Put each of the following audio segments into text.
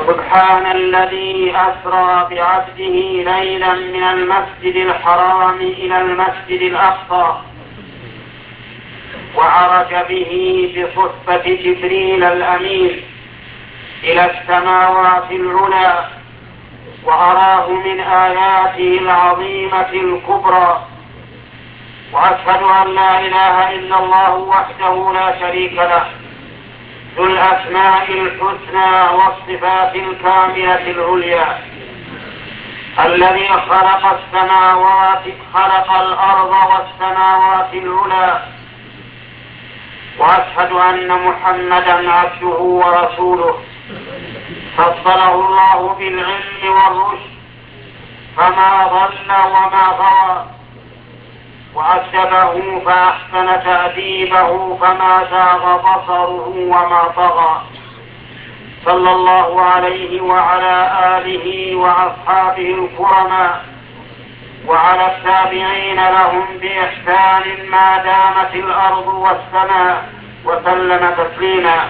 سبحان الذي أسرى بعبده ليلا من المسجد الحرام إلى المسجد الأقصى وعرج به بصحبة جبريل الأمين إلى السماوات العلى وأراه من آياته العظيمة الكبرى. وأشهد أن لا إله إلا الله وحده لا شريك له ذو الأسماء الحسنى والصفات الكاملة العليا الذي خلق الأرض والسماوات العلى. وأشهد أن محمدا عبده ورسوله فضله الله بالعلم والرشد فما ضل وما غوى وأدبه فأحسن تأديبه فما زاغ بصره وما طغى صلى الله عليه وعلى آله وأصحابه الكرماء وعلى التابعين لهم بإحسان ما دامت الأرض والسماء وسلم تسليما.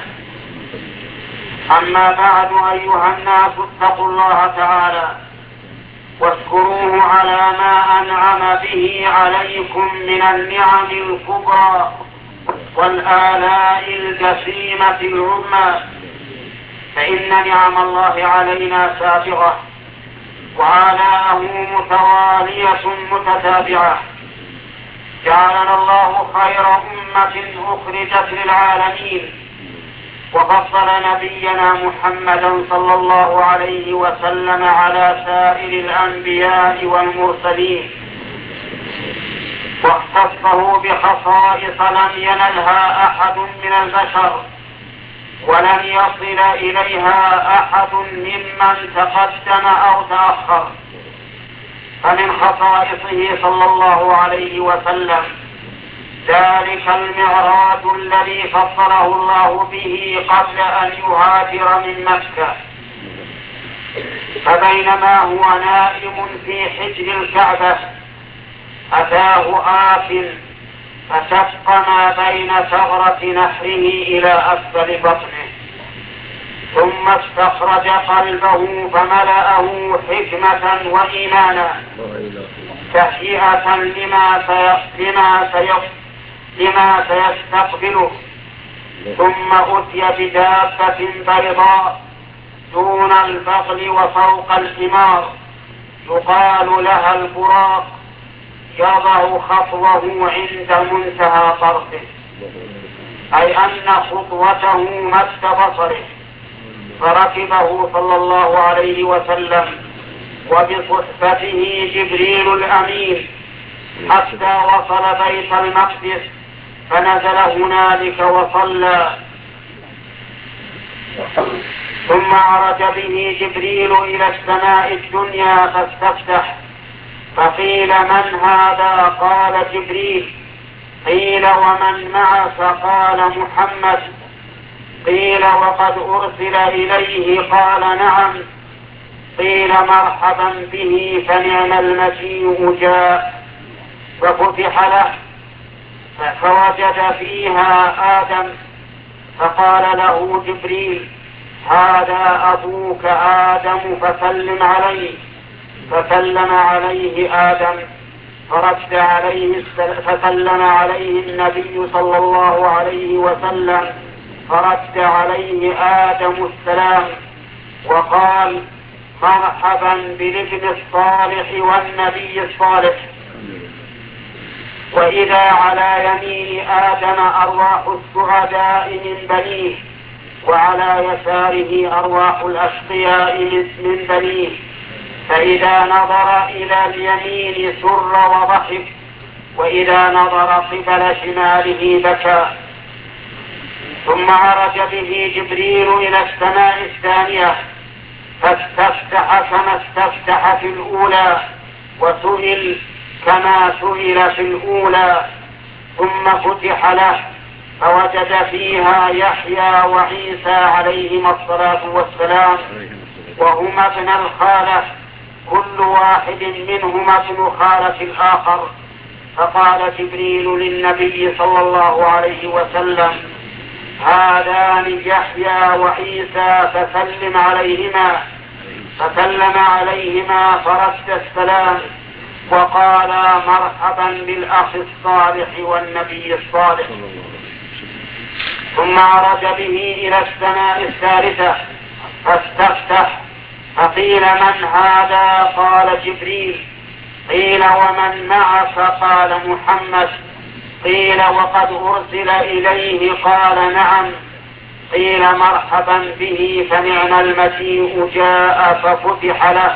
أما بعد أيها الناس اتقوا الله تعالى واشكروه على ما أنعم به عليكم من النعم الكبرى والآلاء الجسيمة العظمى، فإن نعم الله علينا سابغة وآلاءه متوالية متتابعة. جعلنا الله خير أمة أخرجت للعالمين وفضل نبينا محمدا صلى الله عليه وسلم على سائر الأنبياء والمرسلين واختصه بخصائص لم ينلها أحد من البشر ولن يصل إليها أحد ممن تقدم أو تأخر. فمن خصائصه صلى الله عليه وسلم ذلك المعراج الذي فضله الله به قبل أن يهاجر من مكة، فبينما هو نائم في حجر الكعبة أتاه آت فشق ما بين ثغرة نحره إلى أسفل بطنه ثم استخرج قلبه فملأه حكمة وإيمانا تهيئة لما سيستقبله. ثم أتي بدابة بيضاء دون البغل وفوق الحمار يقال لها البراق يضع خطوه عند منتهى طرفه، أي أن خطوته مد بصره، فركبه صلى الله عليه وسلم وبصحبته جبريل الأمين حتى وصل بيت المقدس فنزل هنالك وصلى. ثم عرج به جبريل إلى السماء الدنيا فاستفتح فقيل من هذا؟ قال جبريل. قيل ومن معك؟ قال محمد. قيل وقد أرسل إليه؟ قال نعم. قيل مرحبا به فنعم المجيء جاء. ففتح له فوجد فيها آدم فقال له جبريل هذا أبوك آدم فسلم عليه. فسلم عليه آدم فسلم عليه النبي صلى الله عليه وسلم فرد عليه آدم السلام وقال مرحبا بالابن الصالح والنبي الصالح. وإذا على يمين آدم أرواح السعداء من بنيه وعلى يساره أرواح الأشقياء من بنيه، فإذا نظر إلى اليمين سر وضحك وإذا نظر قبل شماله بكى. ثم عرج به جبريل إلى السماء الثانية فاستفتح كما استفتح في الأولى وسئل كما سئل في الأولى. ثم فتح له فوجد فيها يحيى وعيسى عليهما الصلاة والسلام وهما ابن الخالة، كل واحد منهما ابن خالة الآخر. فقال جبريل للنبي صلى الله عليه وسلم هذان يحيى وعيسى فسلم عليهما فرد السلام وقال مرحبا بالأخ الصالح والنبي الصالح. ثم عرج به إلى السماء الثالثة فاستفتح فقيل من هذا؟ قال جبريل. قيل ومن معك؟ قال محمد. قيل وقد أرسل إليه؟ قال نعم. قيل مرحبا به فنعم المجيء جاء ففتح له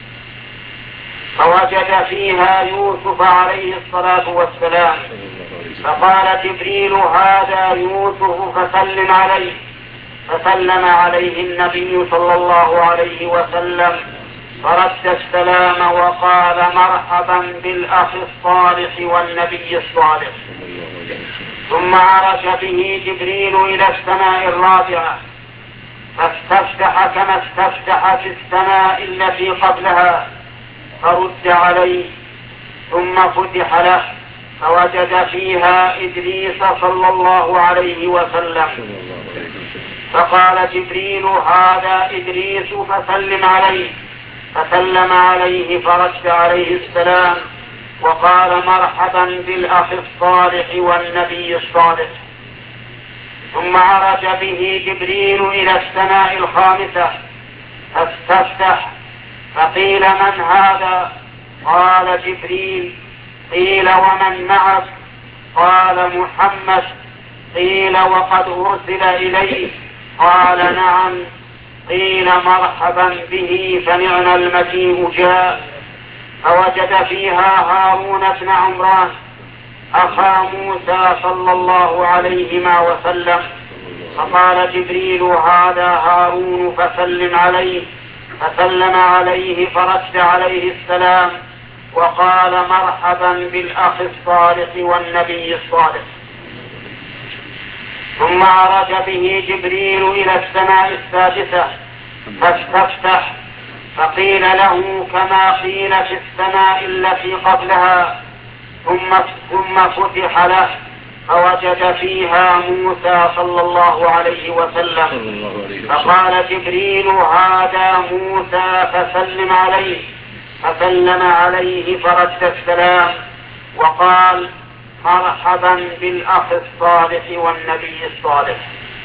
فوجد فيها يوسف عليه الصلاة والسلام فقال جبريل هذا يوسف فسلم عليه. فسلم عليه النبي صلى الله عليه وسلم فرد السلام وقال مرحبا بالأخ الصالح والنبي الصالح. ثم عرج به جبريل إلى السماء الرابعة فاستفتح كما استفتح في السماء التي قبلها فرد عليه ثم فتح له فوجد فيها إدريس صلى الله عليه وسلم فقال جبريل هذا إدريس فسلم عليه. فسلم عليه فرد عليه السلام وقال مرحبا بالأخ الصالح والنبي الصالح. ثم عرج به جبريل إلى السماء الخامسة فاستفتح فقيل من هذا؟ قال جبريل. قيل ومن معك؟ قال محمد. قيل وقد أرسل إليه؟ قال نعم. قيل مرحبا به فنعم المجيء جاء فوجد فيها هارون بن عمران أخا موسى صلى الله عليهما وسلم فقال جبريل هذا هارون فسلم عليه. فسلم عليه فرد عليه السلام وقال مرحبا بالأخ الصالح والنبي الصالح. ثم عرج به جبريل إلى السماء السادسة فاستفتح فقيل له كما قيل في السماء التي قبلها ثم فتح له فوجد فيها موسى صلى الله عليه وسلم فقال جبريل هذا موسى فسلم عليه. فسلم عليه فرد السلام وقال مرحبا بالأخ الصالح والنبي الصالح.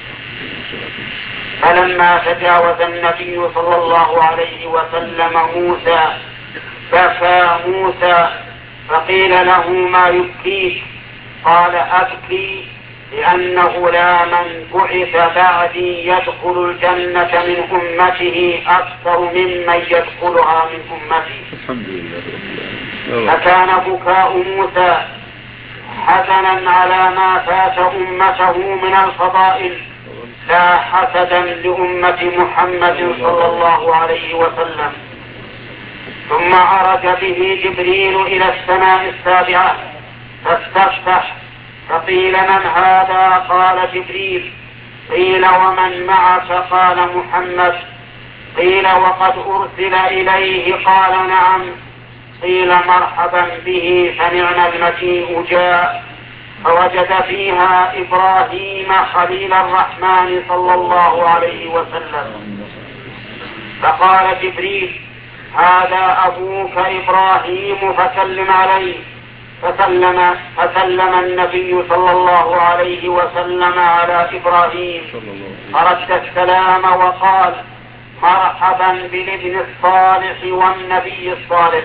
فلما تجاوز النبي صلى الله عليه وسلم موسى بكى موسى فقيل له ما يبكيك؟ قال أبكي لأن غلاما بعث بعدي يدخل الجنة من أمته أكثر ممن يدخلها من أمتي. الحمد لله. فكان بكاء موسى حزنا على ما فات أمته من الفضائل لا حسدا لأمة محمد صلى الله عليه وسلم. ثم عرج به جبريل إلى السماء السابعة فاستفتح فقيل من هذا؟ قال جبريل. قيل ومن معك؟ قال محمد. قيل وقد أرسل إليه؟ قال نعم. قيل مرحبا به فنعم المجيء جاء فوجد فيها إبراهيم خليل الرحمن صلى الله عليه وسلم فقال جبريل هذا أبوك إبراهيم فسلم عليه. فسلم النبي صلى الله عليه وسلم على إبراهيم فرد السلام وقال مرحبا بالابن الصالح والنبي الصالح.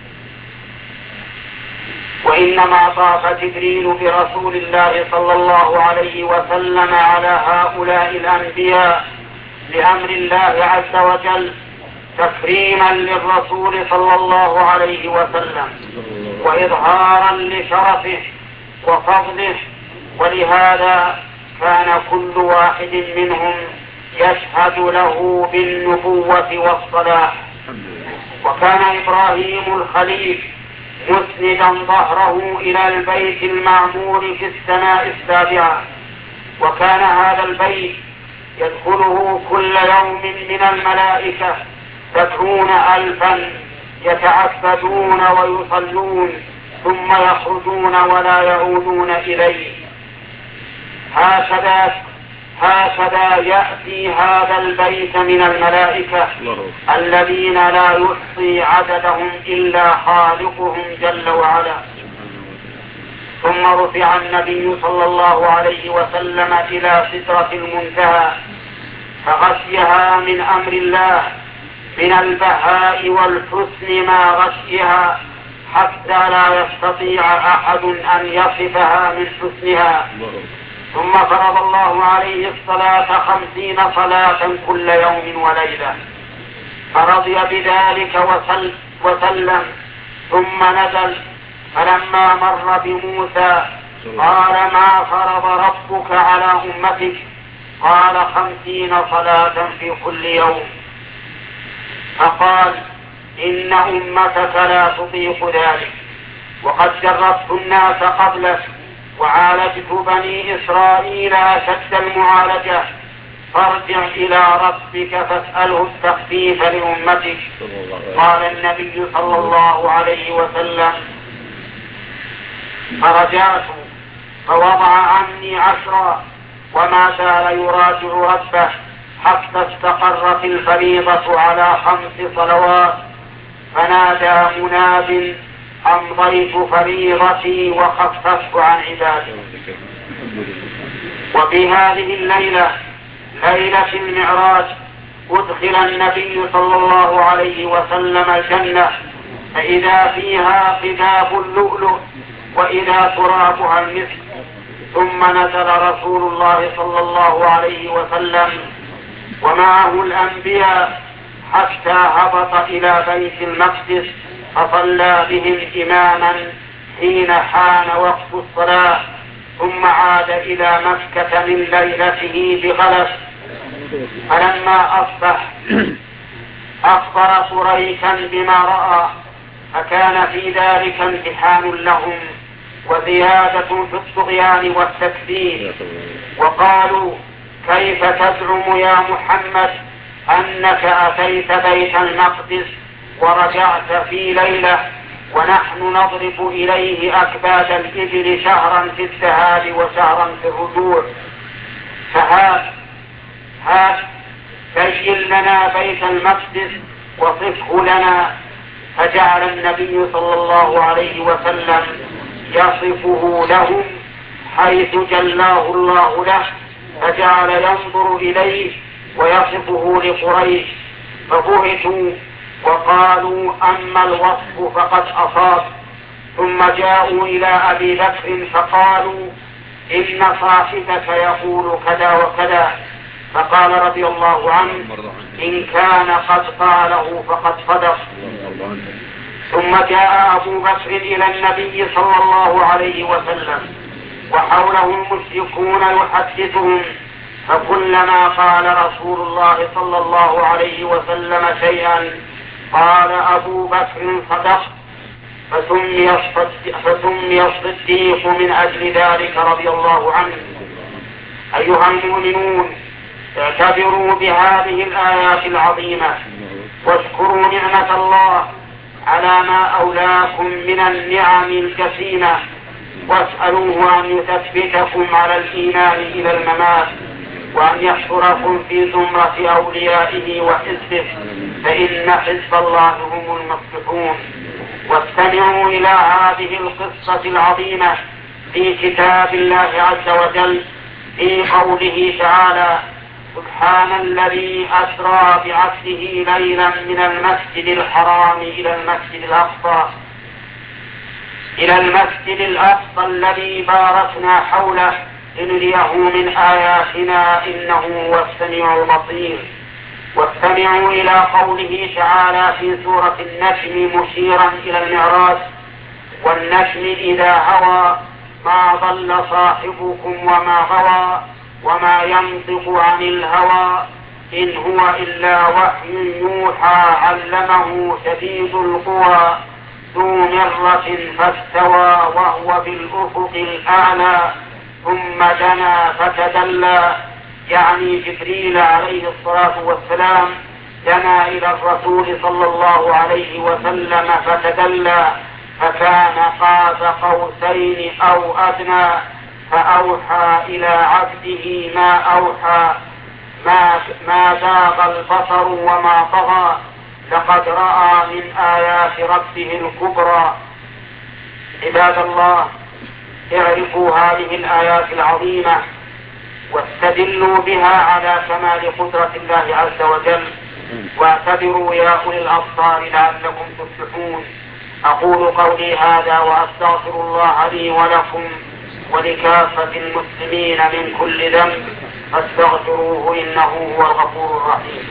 وإنما طاف جبريل برسول الله صلى الله عليه وسلم على هؤلاء الأنبياء بأمر الله عز وجل تكريما للرسول صلى الله عليه وسلم وإظهارا لشرفه وفضله. ولهذا كان كل واحد منهم يشهد له بالنبوة والصلاح. وكان إبراهيم الخليل مسندا ظهره إلى البيت المعمور في السماء السابعة وكان هذا البيت يدخله كل يوم من الملائكة 70,000 يتعبدون ويصلون ثم يخرجون ولا يعودون إليه. هكذا هكذا يأتي هذا البيت من الملائكة الذين لا يحصي عددهم إلا خالقهم جل وعلا. ثم رفع النبي صلى الله عليه وسلم إلى سدرة المنتهى فغشيها من أمر الله من البهاء والحسن ما غشيها حتى لا يستطيع أحد أن يصفها من حسنها. ثم فرض الله عليه الصلاة 50 صلاة كل يوم وليلة فرضي بذلك وسلم. ثم نزل فلما مر بموسى قال ما فرض ربك على أمتك؟ قال 50 صلاة في كل يوم. فقال إن أمتك لا تطيق ذلك وقد جربت الناس قبلك وعالجت بني إسرائيل أشد المعالجة فارجع إلى ربك فاسأله التخفيف لأمتك. قال النبي صلى الله عليه وسلم فرجعت فوضع عني 10 وما زال يراجع ربه حتى استقرت الفريضة على 5 صلوات فنادى مناد أمضيت فريضتي وخففت عن عبادي. وفي هذه الليلة ليلة المعراج أدخل النبي صلى الله عليه وسلم الجنة فإذا فيها قباب اللؤلؤ وإذا ترابها المسك. ثم نزل رسول الله صلى الله عليه وسلم ومعه الأنبياء حتى هبط إلى بيت المقدس فصلى بهم إماما حين حان وقت الصلاة ثم عاد إلى مكة من ليلته بغلس. فلما أصبح أخبر قريشا بما رأى فكان في ذلك امتحان لهم وزيادة في الطغيان والتكذيب. وقالوا كيف تزعم يا محمد أنك أتيت بيت المقدس ورجعت في ليلة ونحن نضرب إليه أكباد الإبل شهرا في الذهاب وشهرا في الرجوع؟ فهات بين لنا بيت المقدس وصفه لنا. فجعل النبي صلى الله عليه وسلم يصفه لهم حيث جلاه الله له فجعل ينظر إليه ويصفه لقريش فبهتوا وقالوا أما الوصف فقد أصاب. ثم جاءوا إلى أبي بكر فقالوا إن صاحبك يقول كذا وكذا. فقال رضي الله عنه إن كان قد قاله فقد صدق. ثم جاء أبو بكر إلى النبي صلى الله عليه وسلم وحوله المشركون يحدثهم فكلما قال رسول الله صلى الله عليه وسلم شيئا قال أبو بكر صدق فسمي الصديق من أجل ذلك رضي الله عنه. أيها المؤمنون اعتبروا بهذه الآيات العظيمة واشكروا نعمة الله على ما أولاكم من النعم الجسيمة واسألوه أن يثبتكم على الإيمان إلى الممات وأن يحشركم في زمرة أوليائه وحزبه فإن حزب الله هم المفلحون. واستمعوا إلى هذه القصة العظيمة في كتاب الله عز وجل في قوله تعالى سبحان الذي أسرى بعبده ليلا من المسجد الحرام إلى المسجد الأقصى الذي باركنا حوله لنريه من آياتنا إنه هو السميع البصير. واستمعوا إلى قوله تعالى في سورة النجم مشيرا إلى المعراج والنجم إذا هوى ما ضل صاحبكم وما غوى وما ينطق عن الهوى إن هو إلا وحي يوحى علمه شديد القوى ذو مرة فاستوى وهو بالأفق الأعلى ثم دنا فتدلى يعني جبريل عليه الصلاة والسلام دنا إلى الرسول صلى الله عليه وسلم فتدلى فكان قاب قوسين أو أدنى فأوحى إلى عبده ما أوحى ما زاغ البصر وما طغى لقد رأى من آيات ربه الكبرى. عباد الله، اعرفوا هذه الآيات العظيمة واستدلوا بها على كمال قدرة الله عز وجل، واعتبروا يا أولي الأبصار لعلكم تفلحون. أقول قولي هذا وأستغفر الله لي ولكم ولكافة المسلمين من كل ذنب فاستغفروه إنه هو الغفور الرحيم.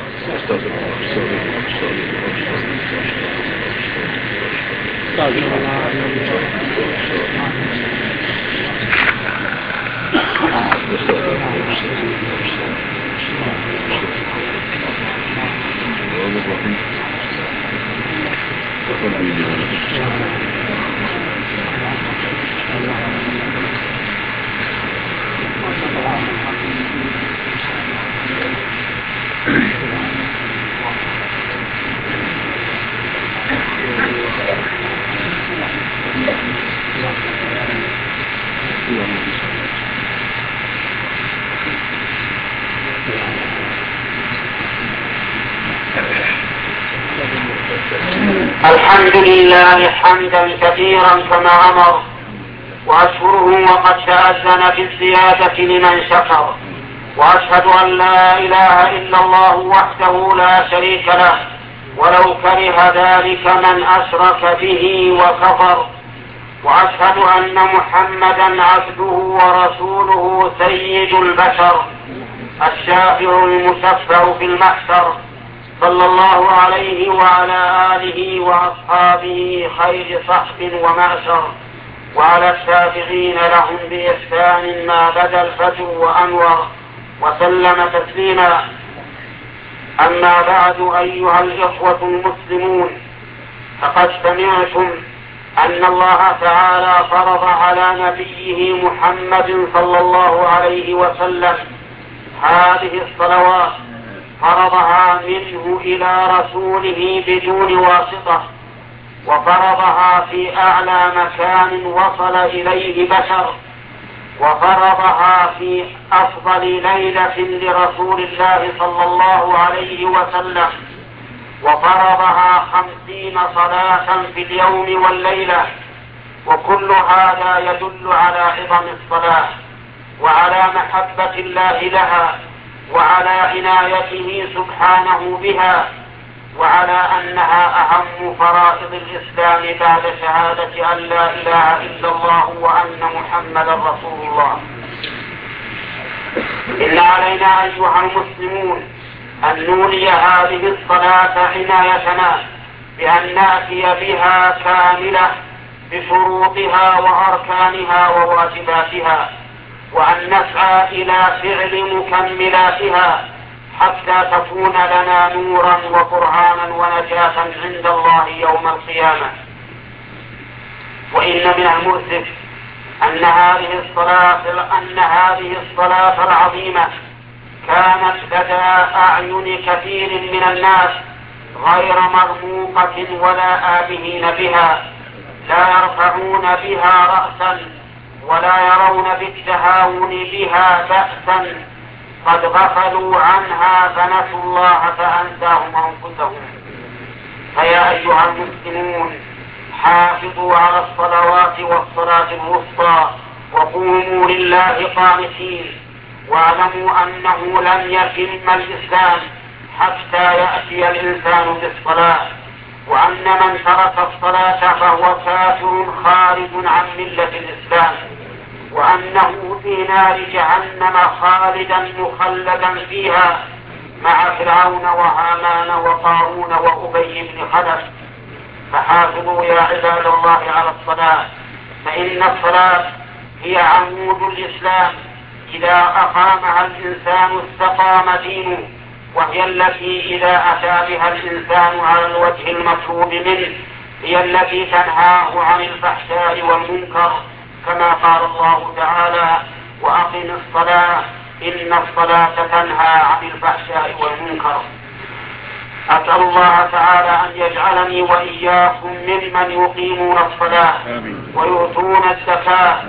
الحمد لله حمدا كثيرا كما أمر، وأشكره وقد تأذن بالزيادة لمن شكر، وأشهد أن لا إله إلا الله وحده لا شريك له ولو كره ذلك من أشرك به وكفر، وأشهد أن محمدا عبده ورسوله سيد البشر الشافع المشفع في المحشر، صلى الله عليه وعلى آله وأصحابه خير صحب ومعشر، وعلى التابعين لهم بإحسان ما بدا الفجر وأنور، وسلم تسليما. أما بعد، أيها الإخوة المسلمون، فقد سمعتم أن الله تعالى فرض على نبيه محمد صلى الله عليه وسلم هذه الصلوات، فرضها منه إلى رسوله بدون واسطة، وفرضها في أعلى مكان وصل إليه بشر، وفرضها في أفضل ليلة لرسول الله صلى الله عليه وسلم، وفرضها 50 صلاة في اليوم والليلة. وكل هذا يدل على عظم الصلاة وعلى محبة الله لها وعلى عنايته سبحانه بها، وعلى أنها أهم فرائض الإسلام بعد شهادة أن لا إله إلا الله وأن محمدا رسول الله. إن علينا أيها المسلمون أن نولي هذه الصلاة عنايتنا بأن نأتي بها كاملة بشروطها وأركانها وواجباتها، وأن نسعى إلى فعل مكملاتها حتى تكون لنا نورا وقرآنا ونجاة عند الله يوم القيامة. وإن من المؤسف أن هذه الصلاة العظيمة كانت لدى أعين كثير من الناس غير مرموقة ولا آبهين بها، لا يرفعون بها رأسا ولا يرون بالتهاون بها بأسا، قد غفلوا عنها فنسوا الله فأنساهم أنفسهم. فيا أيها المسلمون، حافظوا على الصلوات والصلاة الوسطى وقوموا لله قانتين، واعلموا أنه لن يتم الإسلام حتى يأتي الإنسان بالصلاة، وأن من ترك الصلاة فهو كافر خارج عن ملة الإسلام، وأنه في نار جهنم خالدا مخلدا فيها مع فرعون وهامان وقارون وأبي بن خلف. فحافظوا يا عباد الله على الصلاة، فإن الصلاة هي عمود الإسلام، إذا أقامها الإنسان استقام دينه، وهي التي إذا أتى بها الإنسان على الوجه المطلوب منه هي التي تنهاه عن الفحشاء والمنكر، كما قال الله تعالى: وأقم الصلاة إن الصلاة تنهى عن الفحشاء والمنكر. أسأل الله تعالى أن يجعلني وإياكم ممن يقيمون الصلاة ويؤتون الزكاة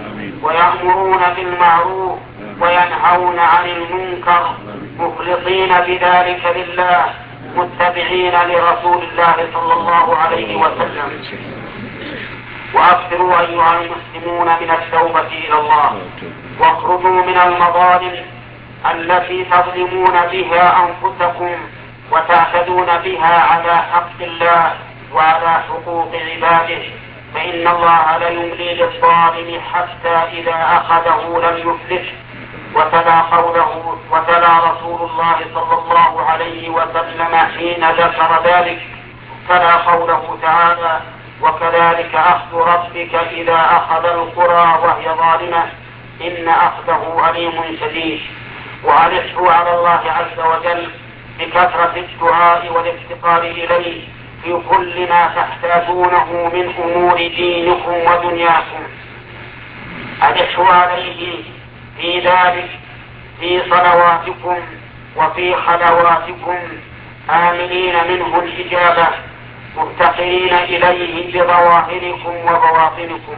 ويأمرون بالمعروف وينهون عن المنكر مخلصين بذلك لله متبعين لرسول الله صلى الله عليه وسلم. وأكثروا أيها المسلمون من التوبة إلى الله واخرجوا من المظالم التي تظلمون بها أنفسكم وتعتدون بها على حق الله وعلى حقوق عباده، فإن الله لا يملي للظالم حتى إذا أخذه لم يفلته. وتلا رسول الله صلى الله عليه وسلم حين ذكر ذلك تلا قوله تعالى: وكذلك أخذ ربك إذا أخذ القرى وهي ظالمة إن أخذه أليم شديد. وألحوا على الله عز وجل بكثرة الدعاء والافتقار إليه في كل ما تحتاجونه من أمور دينكم ودنياكم. ألحوا عليه في ذلك في صلواتكم وفي خلواتكم آمنين منه الإجابة مفتقرين إليه بظواهركم وبواطنكم.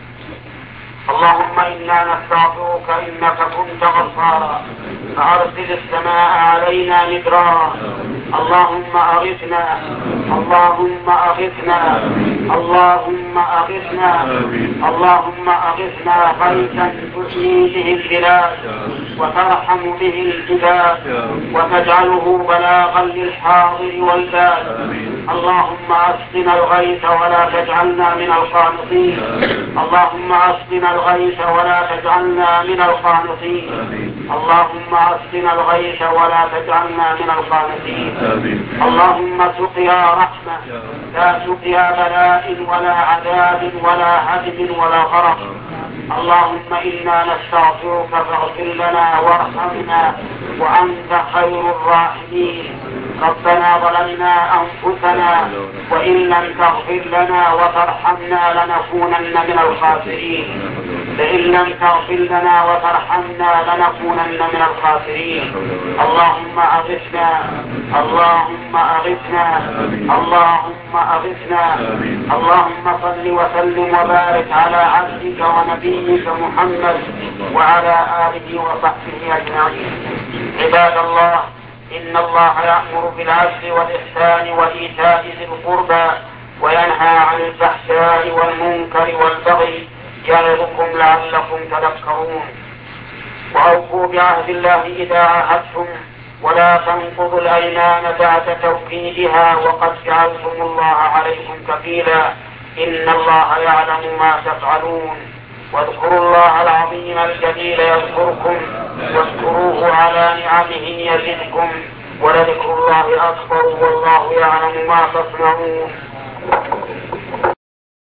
اللهم إنا نستغفرك إنك كنت غفارا فأرسل السماء علينا مدرارا. اللهم أغثنا اللهم أغثنا اللهم أغثنا اللهم أغثنا غيثا تحيي به البلاد وترحم به العباد وتجعله بلاغا للحاضر والباد. اللهم أسقنا الغيث ولا تجعلنا من القانطين. اللهم أسقنا الغيث ولا تجعلنا من القانطين. اللهم أسقنا الغيث ولا تجعلنا من القانطين. اللهم سقيا رحمة لا سقيا بلاء ولا عذاب ولا هدم ولا غرق. اللهم إنا نستغفرك فاغفر لنا وارحمنا وأنت خير الراحمين. ربنا ظلمنا أنفسنا وإن لم تغفر لنا وترحمنا لنكونن من الخاسرين. لئن لم تغفر لنا وترحمنا لنكونن من الخاسرين. اللهم أغثنا اللهم أغثنا اللهم أغثنا. اللهم صل وسلم وبارك على عبدك ونبيك محمد وعلى آله وصحبه أجمعين. عباد الله، إن الله يأمر بالعدل والإحسان وإيتاء ذي القربى وينهى عن الفحشاء والمنكر والبغي يعظكم لعلكم تذكرون. وأوفوا بعهد الله إذا عاهدتم ولا تنقضوا الأيمان بعد توكيدها وقد جعلتم الله عليكم كفيلا إن الله يعلم ما تفعلون. واذكروا الله العظيم الجليل يذكركم واذكروه على نعمه يزدكم ولذكر الله أكبر والله يعلم ما تصنعون.